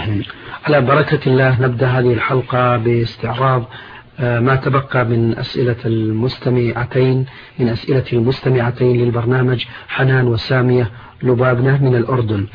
وسهلا. على بركة الله نبدأ هذه الحلقة باستعراض ما تبقى من أسئلة المستمعتين للبرنامج حنان وسامية لبابنة من الأردن.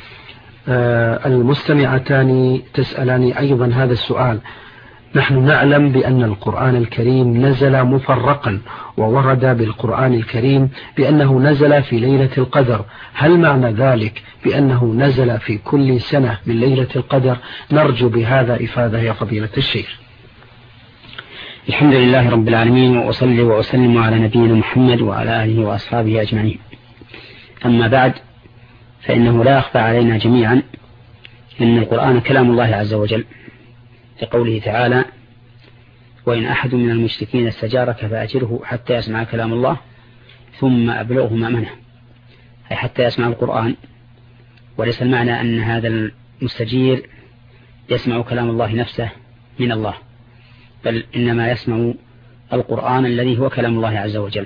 المستمعتان تسألان أيضا هذا السؤال: نحن نعلم بأن القرآن الكريم نزل مفرقا، وورد بالقرآن الكريم بأنه نزل في ليلة القدر، هل معنى ذلك بأنه نزل في كل سنة من ليلة القدر؟ نرجو بهذا إفادة يا فضيلة الشيخ. الحمد لله رب العالمين، وأصلي وأسلم على نبينا محمد وعلى آله وأصحابه أجمعين. أما بعد، فإنه لا يخفى علينا جميعا أن القرآن كلام الله عز وجل، لقوله تعالى: وإن أحد من المشركين استجارك فأجره حتى يسمع كلام الله ثم أبلغه مأمنه، أي حتى يسمع القرآن. وليس المعنى أن هذا المستجير يسمع كلام الله نفسه من الله، بل إنما يسمع القرآن الذي هو كلام الله عز وجل،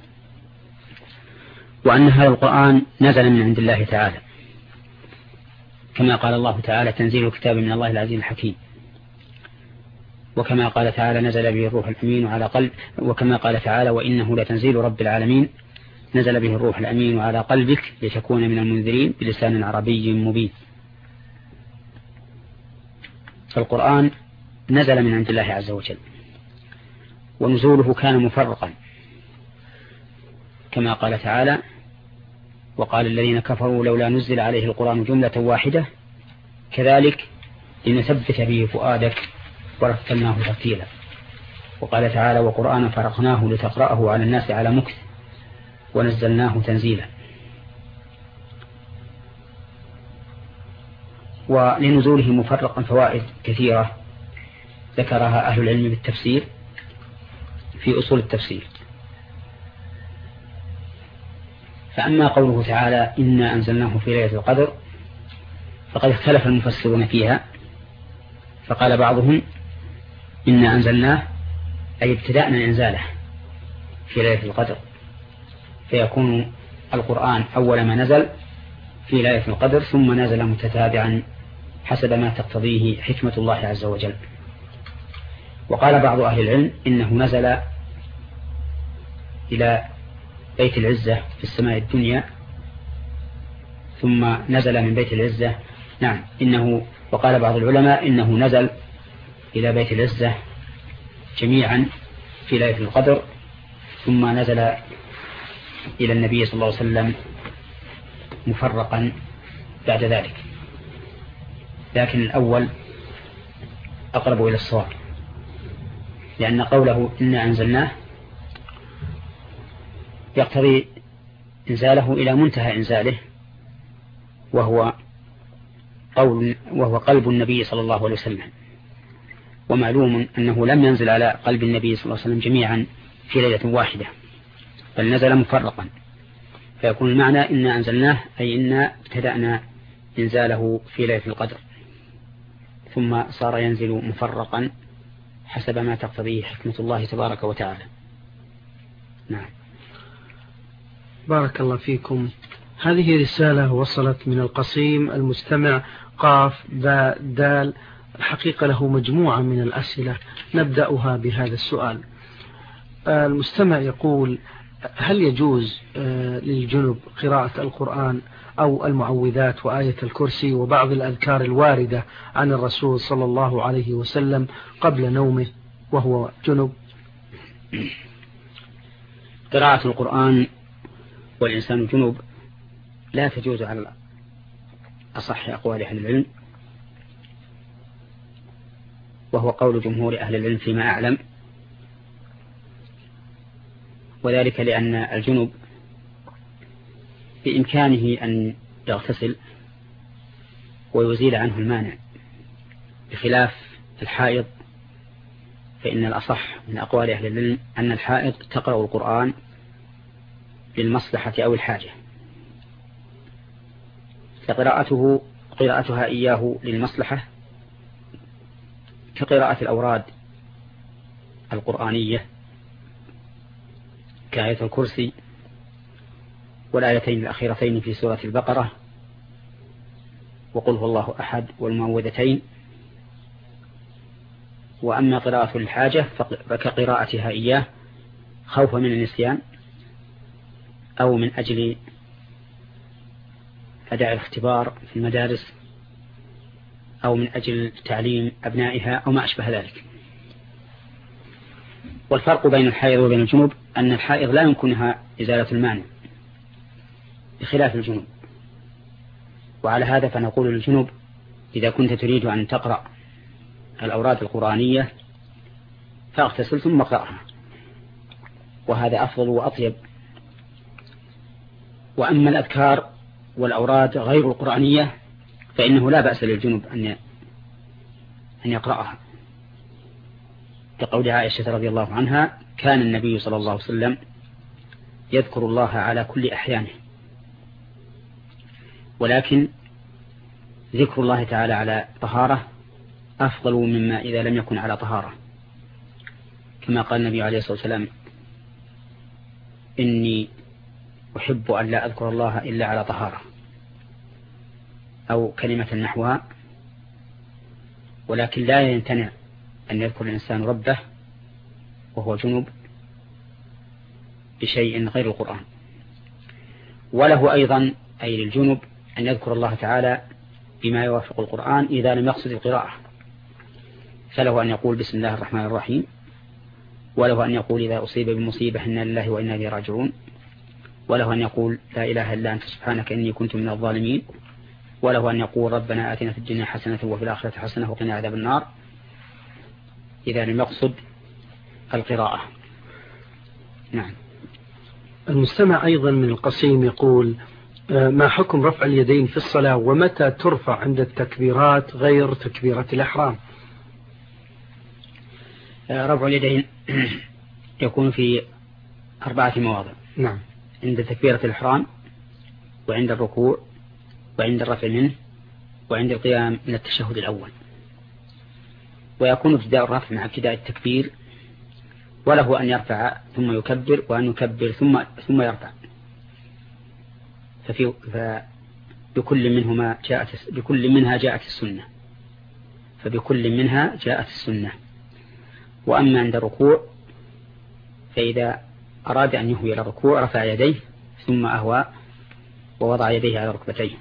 وأن هذا القرآن نزل من عند الله تعالى، كما قال الله تعالى: تنزيل الكتاب من الله العزيز الحكيم. وكما قال تعالى: نزل به الروح الأمين على قلب، وكما قال تعالى: وإنه لتنزيل رب العالمين نزل به الروح الأمين على قلبك لتكون من المنذرين بلسان عربي مبين. فالقرآن نزل من عند الله عز وجل، ونزوله كان مفرقا، كما قال تعالى: وقال الذين كفروا لولا نزل عليه القرآن جملة واحدة كذلك لنثبت به فؤادك ورتلناه ترتيلا. وقال تعالى: وقرآنا فرقناه لتقرأه على الناس على مكث ونزلناه تنزيلا. ولنزوله مفرقا فوائد كثيرة ذكرها أهل العلم بالتفسير في أصول التفسير. فأما قوله تعالى: إنا أنزلناه في ليلة القدر، فقد اختلف المفسرون فيها، فقال بعضهم: إنا أنزلناه أي ابتدأنا إنزاله في ليلة القدر، فيكون القرآن أول ما نزل في ليلة القدر، ثم نزل متتابعا حسب ما تقتضيه حكمة الله عز وجل. وقال بعض أهل العلم إنه نزل إلى بيت العزة في السماء الدنيا، ثم نزل من بيت العزة. وقال بعض العلماء إنه نزل إلى بيت العزة جميعا في ليلة القدر، ثم نزل إلى النبي صلى الله عليه وسلم مفرقا بعد ذلك. لكن الأول أقرب إلى الصواب، لأن قوله إنا أنزلناه يقتضي إنزاله إلى منتهى إنزاله، وهو قلب النبي صلى الله عليه وسلم. ومعلوم أنه لم ينزل على قلب النبي صلى الله عليه وسلم جميعا في ليلة واحدة، بل نزل مفرقا، فيكون المعنى إنا أنزلناه أي إنا ابتدأنا إنزاله في ليلة القدر، ثم صار ينزل مفرقا حسب ما تقتضيه حكمة الله تبارك وتعالى. نعم. بارك الله فيكم. هذه رسالة وصلت من القصيم المستمع قاف باء دال، الحقيقة له مجموعة من الأسئلة، نبدأها بهذا السؤال. المستمع يقول: هل يجوز للجنب قراءة القرآن أو المعوذات وآية الكرسي وبعض الأذكار الواردة عن الرسول صلى الله عليه وسلم قبل نومه وهو جنب؟ قراءة القرآن والإنسان جنب لا تجوز على أصح أقوال أهل العلم، وهو قول جمهور أهل العلم فيما أعلم، وذلك لأن الجنب بإمكانه أن يغتسل ويزيل عنه المانع، بخلاف الحائض، فإن الأصح من أقوال أهل العلم أن الحائض تقرأ القرآن للمصلحة أو الحاجة، قراءتها إياه للمصلحة كقراءة الأوراد القرآنية كآية الكرسي والآيتين الأخيرتين في سورة البقرة وقل هو الله أحد والمعوذتين وأما قراءة الحاجة فكقراءتها إياه خوفا من النسيان أو من أجل أداء الاختبار في المدارس أو من أجل تعليم أبنائها أو ما أشبه ذلك. والفرق بين الحائض وبين الجنوب أن الحائض لا يمكنها إزالة المانع بخلاف الجنوب. وعلى هذا فنقول للجنوب إذا كنت تريد أن تقرأ الأوراد القرآنية فاغتسل ثم اقرأها، وهذا أفضل وأطيب. وأما الأذكار والأوراد غير القرآنية فإنه لا بأس للجنوب أن يقرأها، كقول عائشة رضي الله عنها: كان النبي صلى الله عليه وسلم يذكر الله على كل أحيانه، ولكن ذكر الله تعالى على طهارة أفضل مما إذا لم يكن على طهارة، كما قال النبي عليه الصلاة والسلام: إني أحب أن لا أذكر الله إلا على طهارة، أو كلمة نحوها. ولكن لا يمتنع أن يذكر الإنسان ربه وهو جنوب بشيء غير القرآن. وله أيضا أي للجنوب أن يذكر الله تعالى بما يوافق القرآن إذا لم يقصد القراءة، فله أن يقول بسم الله الرحمن الرحيم، وله أن يقول إذا أصيب بمصيبة إنا لله وإنا إليه راجعون، وله أن يقول لا إله إلا أنت سبحانك إني كنت من الظالمين، وله أن يقول ربنا آتنا في الدنيا حسنة وفي الآخرة حسنة وقنا عذاب النار إذا لم يقصد القراءة. نعم. المستمع أيضا من القصيم يقول: ما حكم رفع اليدين في الصلاة، ومتى ترفع عند التكبيرات غير تكبيرة الإحرام؟ رفع اليدين يكون في 4 مواضع. نعم. عند تكبيرة الإحرام، وعند الركوع، وعند الرفع منه، وعند القيام من التشهد الأول. ويكون ابتداء الرفع مع ابتداء التكبير، وله أن يرفع ثم يكبر، وأن يكبر ثم يرفع. بكل منها جاءت السنة، فبكل منها جاءت السنة. وأما عند الركوع فإذا أراد أن يهوي إلى الركوع رفع يديه ثم أهوى ووضع يديه على ركبتيه.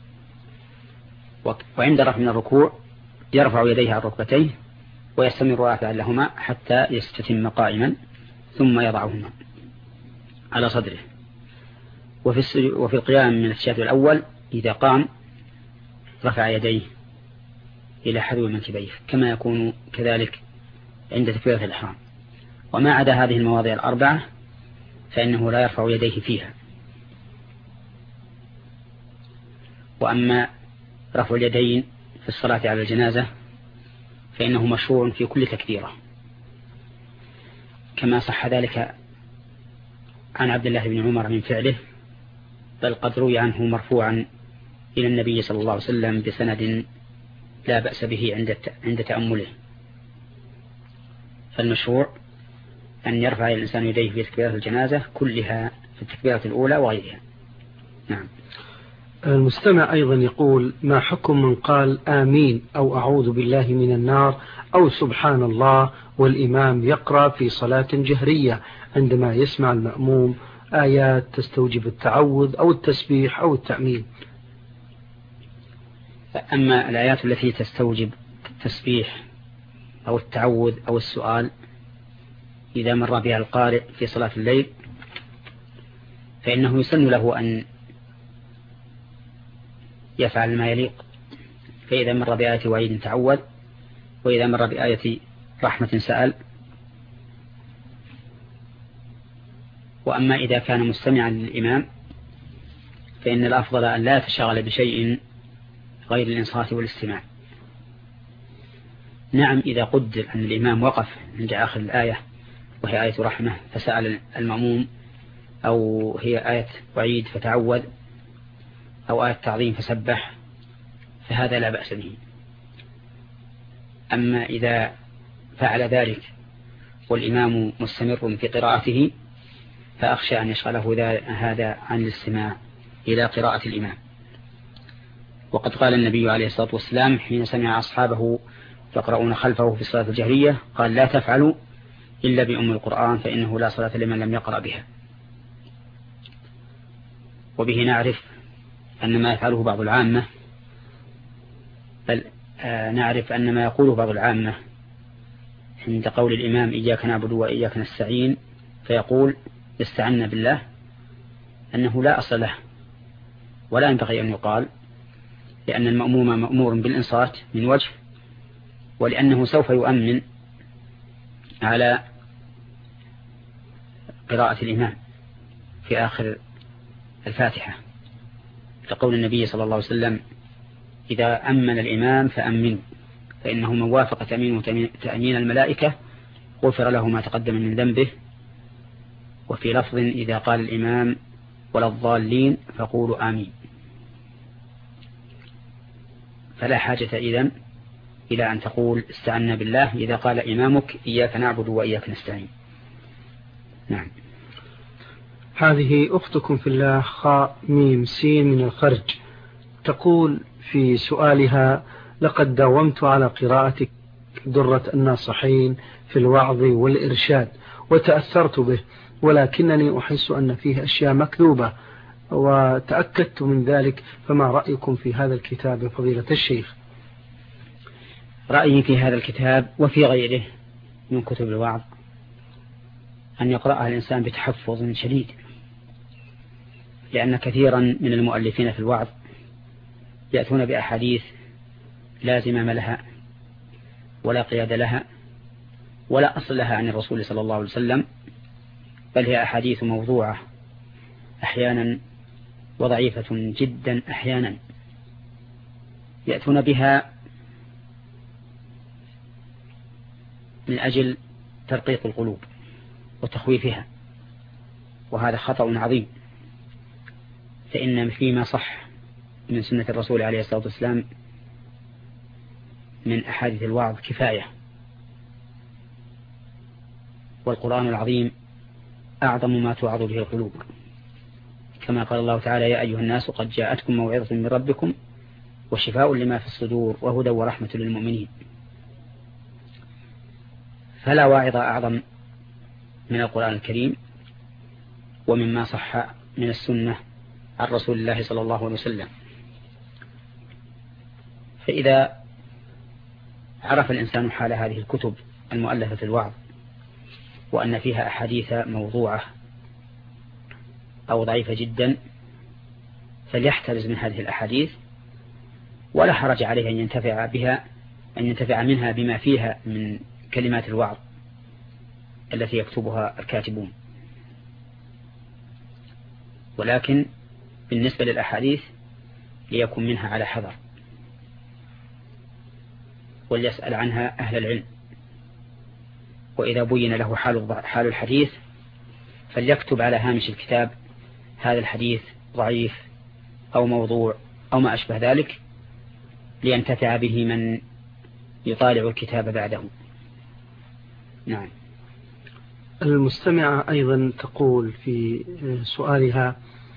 وعند رفع من الركوع يرفع يديه على ركبتيه ويستمر رافعا لهما حتى يستتم قائما ثم يضعهما على صدره. وفي القيام من التشهد الأول إذا قام رفع يديه إلى حذو منكبيه، كما يكون كذلك عند تكبيرة الإحرام. وما عدا هذه المواضع 4 فإنه لا يرفع يديه فيها. وأما رفع اليدين في الصلاة على الجنازة فإنه مشروع في كل تكبيرة، كما صح ذلك عن عبد الله بن عمر من فعله، بل قد روي عنه مرفوعا إلى النبي صلى الله عليه وسلم بسند لا بأس به عند تأمله. فالمشروع أن يرفع الإنسان يديه في تكبيرة الجنازة كلها في التكبيرة الأولى وغيرها. نعم. المستمع أيضا يقول: ما حكم من قال آمين أو أعوذ بالله من النار أو سبحان الله والإمام يقرأ في صلاة جهرية عندما يسمع المأموم آيات تستوجب التعوذ أو التسبيح أو التأمين؟ أما الآيات التي تستوجب التسبيح أو التعوذ أو السؤال إذا مر بها القارئ في صلاة الليل فإنه يسن له أن يفعل ما يليق. فإذا مر بآية وعيد تعوذ، وإذا مر بآية رحمة سأل. وأما إذا كان مستمعا للإمام فإن الأفضل أن لا يتشغل بشيء غير الإنصات والاستماع. نعم، إذا قدر أن الإمام وقف عند آخر الآية وهي آية رحمة فسأل المأموم، أو هي آية وعيد فتعوذ، أو آية تعظيم فسبح، فهذا لا بأس به. أما إذا فعل ذلك والإمام مستمر في قراءته فأخشى أن يشغله هذا عن الاستماع إلى قراءة الإمام. وقد قال النبي عليه الصلاة والسلام حين سمع أصحابه يقرؤون خلفه في الصلاة الجهرية قال لا تفعلوا إلا بأم القرآن فإنه لا صلاة لمن لم يقرأ بها. وبه نعرف أن ما يفعله بعض العامة، بل نعرف أن ما يقوله بعض العامة عند قول الإمام إياك نعبد وإياك نستعين فيقول استعنا بالله، أنه لا أصل له ولا ينبغي أن يقال، لأن المأموم مأمور بالإنصات من وجه، ولأنه سوف يؤمن على قراءة الإمام في آخر الفاتحة، لقول النبي صلى الله عليه وسلم إذا أمن الإمام فأمنوا فإنه من وافق تأمين الملائكة غفر له ما تقدم من ذنبه. وفي لفظ إذا قال الإمام ولا الضالين فقولوا آمين. فلا حاجة إذن إلى أن تقول استعنا بالله إذا قال إمامك إياك نعبد وإياك نستعين. نعم. هذه أختكم في الله خاء ميم سين من الخرج تقول في سؤالها لقد داومت على قراءة درة الناصحين في الوعظ والإرشاد وتأثرت به، ولكنني أحس أن فيه أشياء مكذوبة وتأكدت من ذلك، فما رأيكم في هذا الكتاب يا فضيلة الشيخ؟ رأيي في هذا الكتاب وفي غيره من كتب الوعظ أن يقرأها الإنسان بتحفظ شديد، لأن كثيرا من المؤلفين في الوعظ يأتون بأحاديث لا زمام لها ولا قياد لها ولا أصل لها عن الرسول صلى الله عليه وسلم، بل هي أحاديث موضوعة أحيانا وضعيفة جدا أحيانا، يأتون بها من أجل ترقيق القلوب وتخويفها، وهذا خطأ عظيم. فإن فيما صح من سنة الرسول عليه الصلاة والسلام من أحاديث الوعظ كفاية، والقرآن العظيم أعظم ما توعظ به القلوب، كما قال الله تعالى يا أيها الناس قد جاءتكم موعظة من ربكم وشفاء لما في الصدور وهدى ورحمة للمؤمنين. فلا واعظ أعظم من القرآن الكريم ومما صح من السنة عن رسول الله صلى الله عليه وسلم. فإذا عرف الإنسان حال هذه الكتب المؤلفة في الوعظ وأن فيها أحاديث موضوعة أو ضعيفة جدا فليحترز من هذه الأحاديث، ولا حرج عليه أن ينتفع منها بما فيها من كلمات الوعظ التي يكتبها الكاتبون. ولكن بالنسبة للأحاديث ليكن منها على حذر، وليسأل عنها أهل العلم، وإذا بين له حال الحديث فليكتب على هامش الكتاب هذا الحديث ضعيف أو موضوع أو ما أشبه ذلك، لينتفع به من يطالع الكتاب بعده. نعم. المستمعة أيضا تقول في سؤالها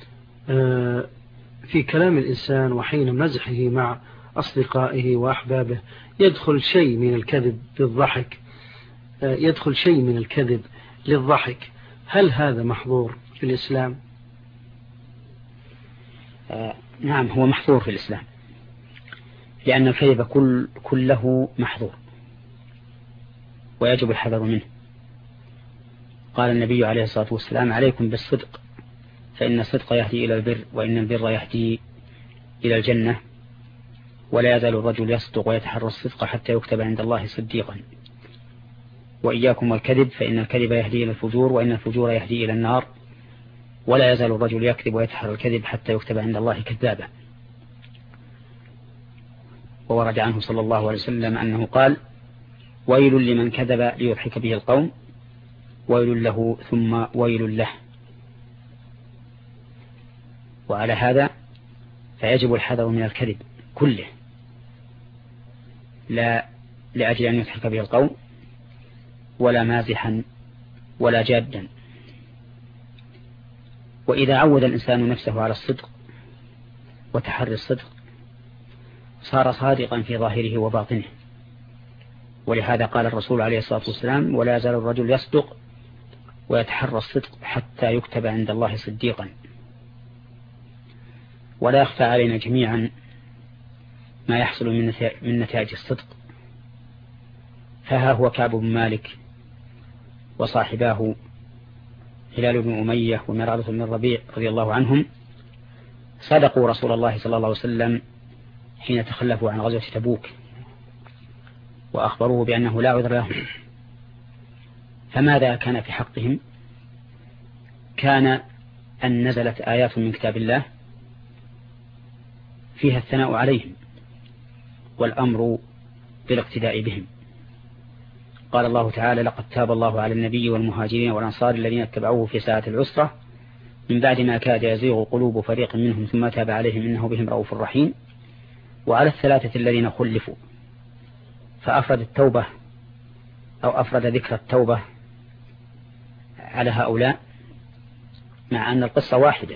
في كلام الإنسان وحين مزحه مع أصدقائه وأحبابه يدخل شيء من الكذب للضحك، هل هذا محظور في الإسلام؟ نعم، هو محظور في الإسلام، لأن الكذب كله محظور ويجب الحذر منه. قال النبي عليه الصلاة والسلام عليكم بالصدق فإن الصدق يهدي إلى البر وإن البر يهدي إلى الجنة، ولا يزال الرجل يصدق ويتحرى الصدق حتى يكتب عند الله صديقا. وإياكم والكذب فإن الكذب يهدي إلى الفجور وإن الفجور يهدي إلى النار، ولا يزال الرجل يكذب ويتحرى الكذب حتى يكتب عند الله كذابا. وورد عنه صلى الله عليه وسلم أنه قال ويل لمن كذب ليضحك به القوم ويل له ثم ويل له. وعلى هذا فيجب الحذر من الكذب كله، لا لأجل أن يضحك به القوم ولا مازحا ولا جادا. وإذا عود الإنسان نفسه على الصدق وتحري الصدق صار صادقا في ظاهره وباطنه، ولهذا قال الرسول عليه الصلاة والسلام: ولا يزال الرجل يصدق ويتحرى الصدق حتى يكتب عند الله صديقا. ولا يخفى علينا جميعا ما يحصل من نتائج الصدق. فها هو كعب بن مالك وصاحباه هلال بن أمية ومرارة بن الربيع رضي الله عنهم صدقوا رسول الله صلى الله عليه وسلم حين تخلفوا عن غزوة تبوك، وأخبروه بأنه لا عذر لهم. فماذا كان في حقهم؟ كان أن نزلت آيات من كتاب الله فيها الثناء عليهم والأمر بالاقتداء بهم. قال الله تعالى: لقد تاب الله على النبي والمهاجرين والأنصار الذين اتبعوه في ساعة العسرة من بعد ما كاد يزيغ قلوب فريق منهم ثم تاب عليهم إنه بهم رؤوف رحيم. وعلى الثلاثة الذين خلفوا، فأفرد التوبة أو أفرد ذكر التوبة على هؤلاء مع أن القصة واحدة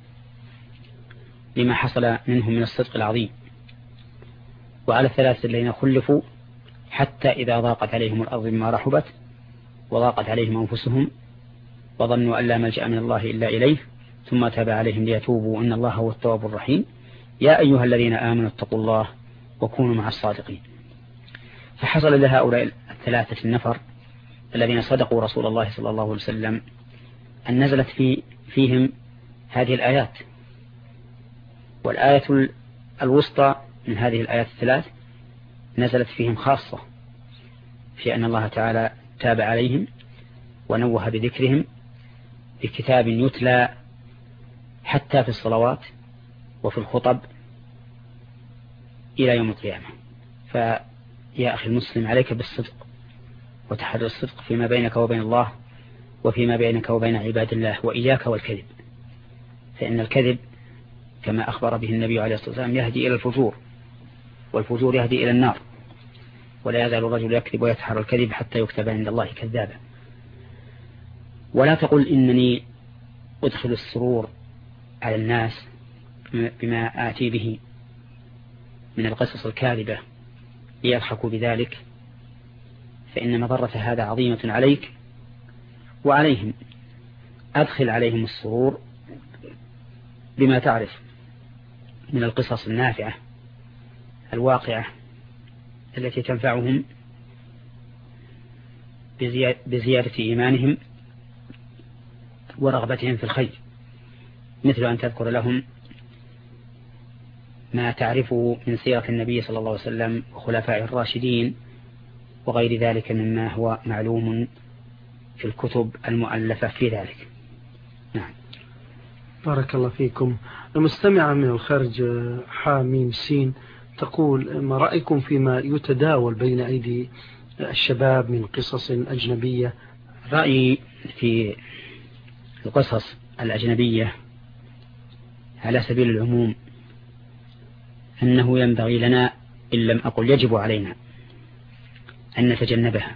لما حصل منهم من الصدق العظيم. وعلى الثلاثة الذين خلفوا حتى إذا ضاقت عليهم الأرض بما رحبت وضاقت عليهم أنفسهم وظنوا أن لا ملجأ من الله إلا إليه ثم تاب عليهم ليتوبوا إن الله هو التواب الرحيم. يا أيها الذين آمنوا اتقوا الله وكونوا مع الصادقين. فحصل لهؤلاء الثلاثة النفر الذين صدقوا رسول الله صلى الله عليه وسلم أن نزلت فيهم هذه الآيات. والآية الوسطى من هذه الآيات الثلاث نزلت فيهم خاصة في أن الله تعالى تاب عليهم ونوه بذكرهم بكتاب يتلى حتى في الصلوات وفي الخطب إلى يوم القيامة. فيا أخي المسلم، عليك بالصدق وتحري الصدق فيما بينك وبين الله وفيما بينك وبين عباد الله، وإياك والكذب، فإن الكذب كما أخبر به النبي عليه الصلاة والسلام يهدي إلى الفجور، والفجور يهدي إلى النار. ولا يزال الرجل يكذب ويتحرى الكذب حتى يكتب عند الله كذابا. ولا تقل إنني أدخل السرور على الناس بما آتي به من القصص الكاذبة ليضحكوا بذلك، فإن مضرة هذا عظيمة عليك وعليهم. أدخل عليهم السرور بما تعرف من القصص النافعة الواقعة التي تنفعهم بزيادة إيمانهم ورغبتهم في الخير، مثل أن تذكر لهم ما تعرفه من سيرة النبي صلى الله عليه وسلم وخلفائه الراشدين وغير ذلك مما هو معلوم في الكتب المؤلفة في ذلك. نعم. بارك الله فيكم. المستمعة من الخارج حاميم سين تقول: ما رأيكم فيما يتداول بين أيدي الشباب من قصص أجنبية؟ رأيي في القصص الأجنبية على سبيل العموم أنه ينبغي لنا، إن لم أقل يجب علينا، أن نتجنبها،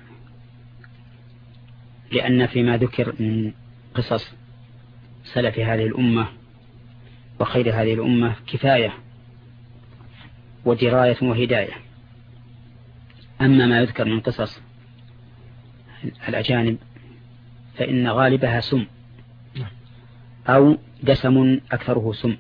لأن فيما ذكر من قصص سلف هذه الأمة وخير هذه الأمة كفاية ودراية وهداية. أما ما يذكر من قصص الأجانب فإن غالبها سم أو دسم أكثره سم،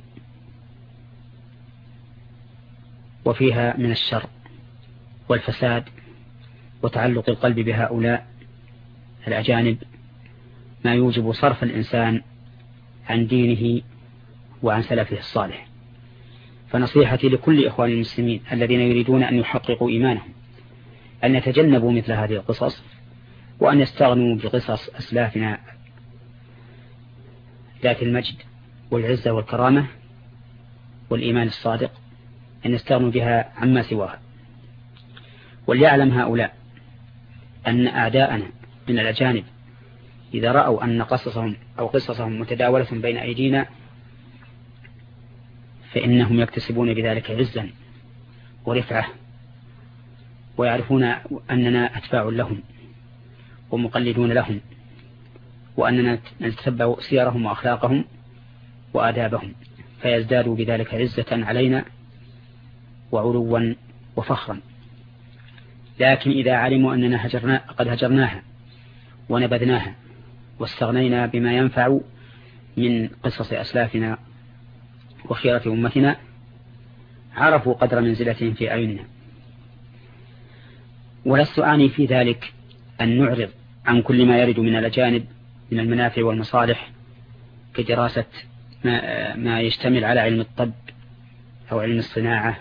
وفيها من الشر والفساد وتعلق القلب بهؤلاء الأجانب ما يوجب صرف الإنسان عن دينه وعن سلفه الصالح. فنصيحتي لكل إخوان المسلمين الذين يريدون أن يحققوا إيمانهم أن يتجنبوا مثل هذه القصص، وأن يستغنوا بقصص أسلافنا ذات المجد والعزة والكرامة والإيمان الصادق، أن يستغنوا بها عما سواها. وليعلم هؤلاء أن أعداءنا من الأجانب إذا رأوا أن قصصهم أو قصصهم متداولة بين أيدينا فإنهم يكتسبون بذلك عزا ورفعة، ويعرفون أننا أتباع لهم ومقلدون لهم، وأننا نتتبع سيرهم وأخلاقهم وآدابهم، فيزدادوا بذلك عزة علينا وعلوا وفخرا. لكن إذا علموا أننا قد هجرناها ونبذناها واستغنينا بما ينفع من قصص أسلافنا وخيرة أمتنا عرفوا قدر منزلتهم في أعيننا. ولست أعني في ذلك أن نعرض عن كل ما يرد من الأجانب من المنافع والمصالح كدراسة ما يشتمل على علم الطب أو علم الصناعة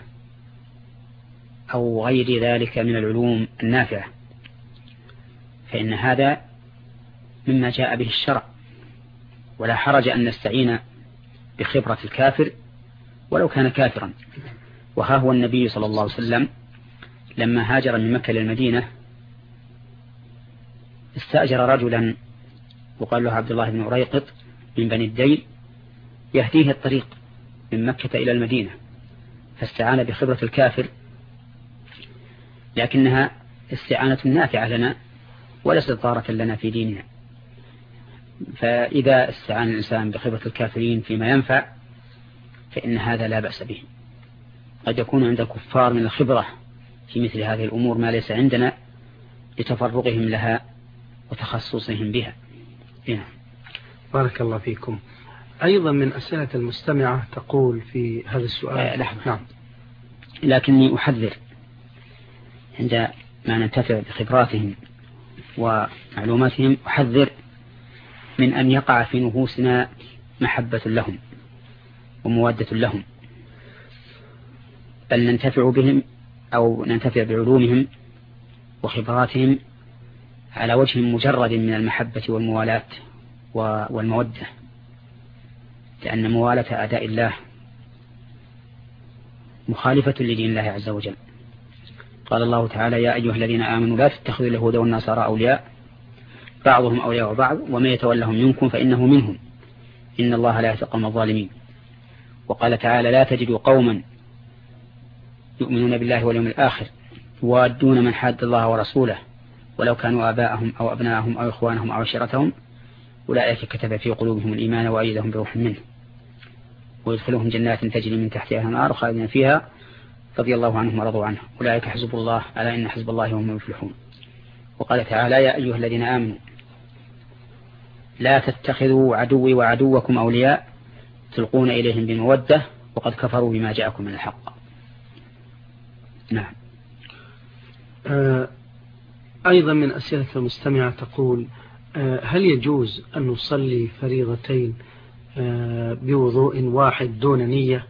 أو غير ذلك من العلوم النافعة، فإن هذا مما جاء به الشرع، ولا حرج أن نستعين بخبرة الكافر ولو كان كافرا. وها هو النبي صلى الله عليه وسلم لما هاجر من مكة للمدينة استأجر رجلا وقال له عبد الله بن أريقط من بني الديل يهديه الطريق من مكة إلى المدينة، فاستعان بخبرة الكافر، لكنها استعانة نافعة لنا وليست ضارة لنا في ديننا. فإذا استعان الإنسان بخبرة الكافرين فيما ينفع فإن هذا لا بأس به. قد يكون عند الكفار من الخبرة في مثل هذه الأمور ما ليس عندنا لتفرغهم لها وتخصصهم بها. بارك الله فيكم. أيضا من أسئلة المستمعة تقول في هذا السؤال نعم. لكني أحذر عندما ننتفع بخبراتهم ومعلوماتهم، أحذر من أن يقع في نفوسنا محبة لهم ومودة لهم، بل ننتفع بهم أو ننتفع بعلومهم وخبراتهم على وجه مجرد من المحبة والموالاة والمودة، لأن موالة أعداء الله مخالفة لدين الله عز وجل. قال الله تعالى: يا أيها الذين آمنوا لا تتخذوا اليهود والنصارى أولياء بعضهم أولياء بعض ومن يتولهم منكم فإنه منهم إن الله لا يهدي القوم الظالمين. وقال تعالى: لا تجد قوما يؤمنون بالله واليوم الآخر يوادون من حاد الله ورسوله ولو كانوا آباءهم أو أبناءهم أو إخوانهم أو عشيرتهم أولئك كتب في قلوبهم الإيمان وأيدهم بروح منه ويدخلهم جنات تجري من تحتها الأنهار خالدين فيها رضي الله عنهم ورضوا عنه أولئك حزب الله ألا إن حزب الله هم المفلحون. وقال تعالى: يا أيها الذين آمنوا لا تتخذوا عدوي وعدوكم أولياء تلقون إليهم بمودة وقد كفروا بما جاءكم من الحق. نعم. أيضا من أسئلة المستمعة تقول: هل يجوز أن نصلي فريضتين بوضوء واحد دون نية؟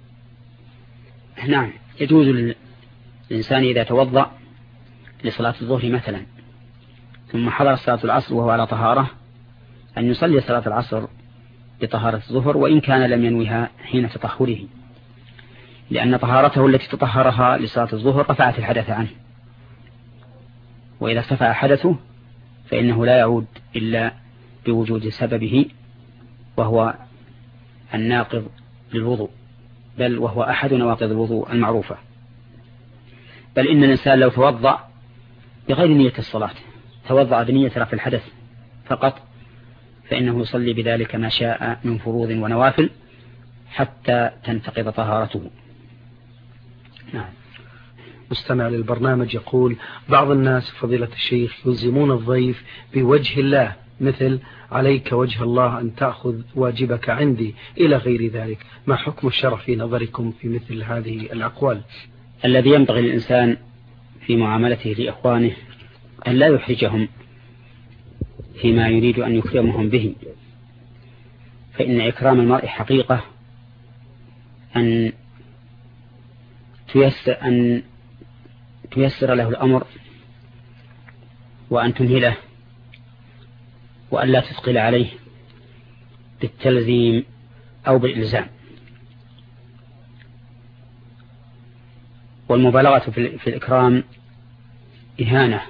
نعم، يجوز للإنسان إذا توضأ لصلاة الظهر مثلا ثم حضر صلاة العصر وهو على طهارة أن يصلي صلاة العصر بطهارة الظهر وإن كان لم ينويها حين تطهره، لأن طهارته التي تطهرها لصلاة الظهر رفعت الحدث عنه، وإذا ارتفع حدثه فإنه لا يعود إلا بوجود سببه وهو الناقض للوضوء، بل وهو أحد نواقض الوضوء المعروفة. بل إن الإنسان لو توضأ بغير نية الصلاة، توضأ بنية رفع الحدث فقط، فإنه يصلي بذلك ما شاء من فروض ونوافل حتى تنتقض طهارته. نعم. مستمع للبرنامج يقول: بعض الناس فضيلة الشيخ يلزمون الضيف بوجه الله، مثل عليك وجه الله أن تأخذ واجبك عندي إلى غير ذلك، ما حكم الشرع في نظركم في مثل هذه الأقوال؟ الذي ينبغي للإنسان في معاملته لإخوانه أن لا يحرجهم فيما يريد أن يكرمهم به، فإن إكرام المرء حقيقة أن تيسر له الأمر وأن تمهله وأن لا تثقل عليه بالتلزيم أو بالإلزام. والمبالغة في الإكرام إهانة،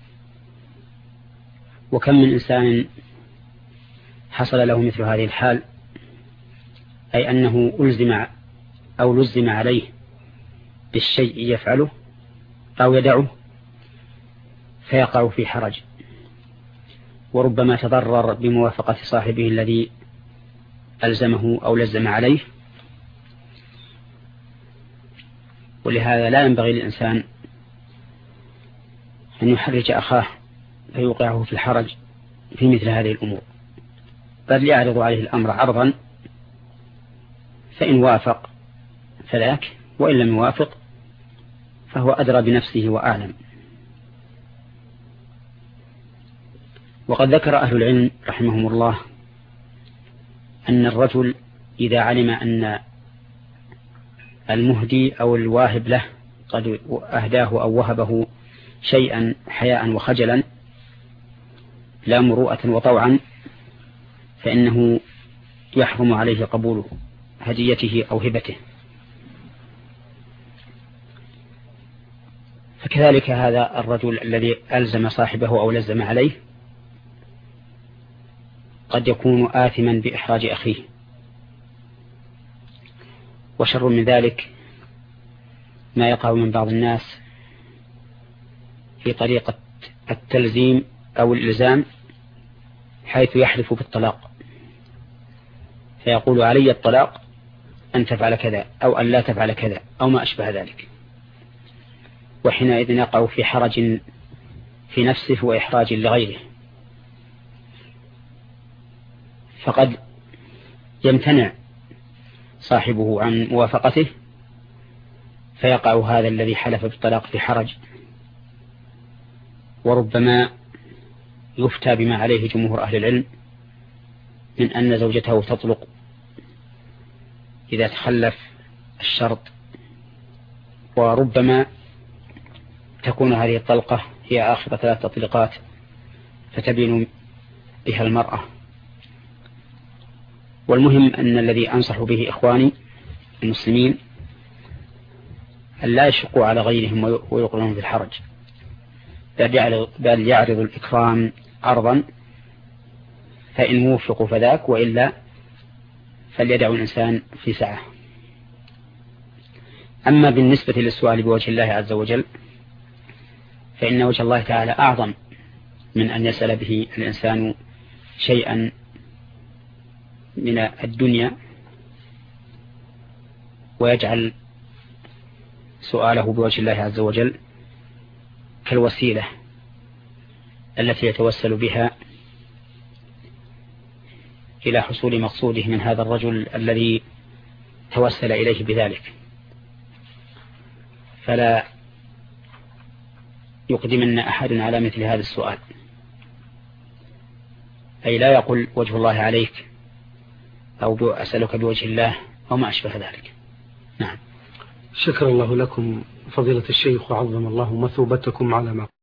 وكم من إنسان حصل له مثل هذه الحال، أي أنه ألزم أو لزم عليه بالشيء يفعله أو يدعه فيقع في حرج، وربما تضرر بموافقة صاحبه الذي ألزمه أو لزم عليه. ولهذا لا ينبغي للإنسان أن يحرج أخاه فيوقعه في الحرج في مثل هذه الأمور، بل يعرض عليه الأمر عرضا، فإن وافق فذاك، وإن لم يوافق فهو أدرى بنفسه وأعلم. وقد ذكر أهل العلم رحمهم الله أن الرجل إذا علم أن المهدي أو الواهب له قد أهداه أو وهبه شيئا حياء وخجلا لا مروءة وطوعا، فإنه يحرم عليه قبول هديته أو هبته. فكذلك هذا الرجل الذي ألزم صاحبه أو لزم عليه قد يكون آثما بإحراج أخيه. وشر من ذلك ما يقع من بعض الناس في طريقة التلزيم أو الإلزام، حيث يحلف بالطلاق فيقول علي الطلاق أن تفعل كذا أو أن لا تفعل كذا أو ما أشبه ذلك، وحينئذ يقع في حرج في نفسه وإحراج لغيره. فقد يمتنع صاحبه عن موافقته فيقع هذا الذي حلف بالطلاق في حرج، وربما يفتى بما عليه جمهور أهل العلم من أن زوجته تطلق إذا تخلف الشرط، وربما تكون هذه الطلقة هي آخر 3 تطليقات فتبين بها المرأة. والمهم أن الذي أنصح به إخواني المسلمين أن لا يشقوا على غيرهم ويوقعون في الحرج، بل يعرض الإكرام عرضا، فإن وفقوا فذاك، وإلا فليدعو الإنسان في سعة. أما بالنسبة للسؤال بوجه الله عز وجل فإن وجه الله تعالى أعظم من أن يسأل به الإنسان شيئا من الدنيا ويجعل سؤاله بوجه الله عز وجل كالوسيلة التي يتوسل بها إلى حصول مقصوده من هذا الرجل الذي توسل إليه بذلك. فلا يقدمن أحد على مثل هذا السؤال، أي لا يقول وجه الله عليك أو أسألك بوجه الله أو ما أشبه ذلك. نعم. شكر الله لكم فضيلة الشيخ وعظم الله مثوبتكم على ما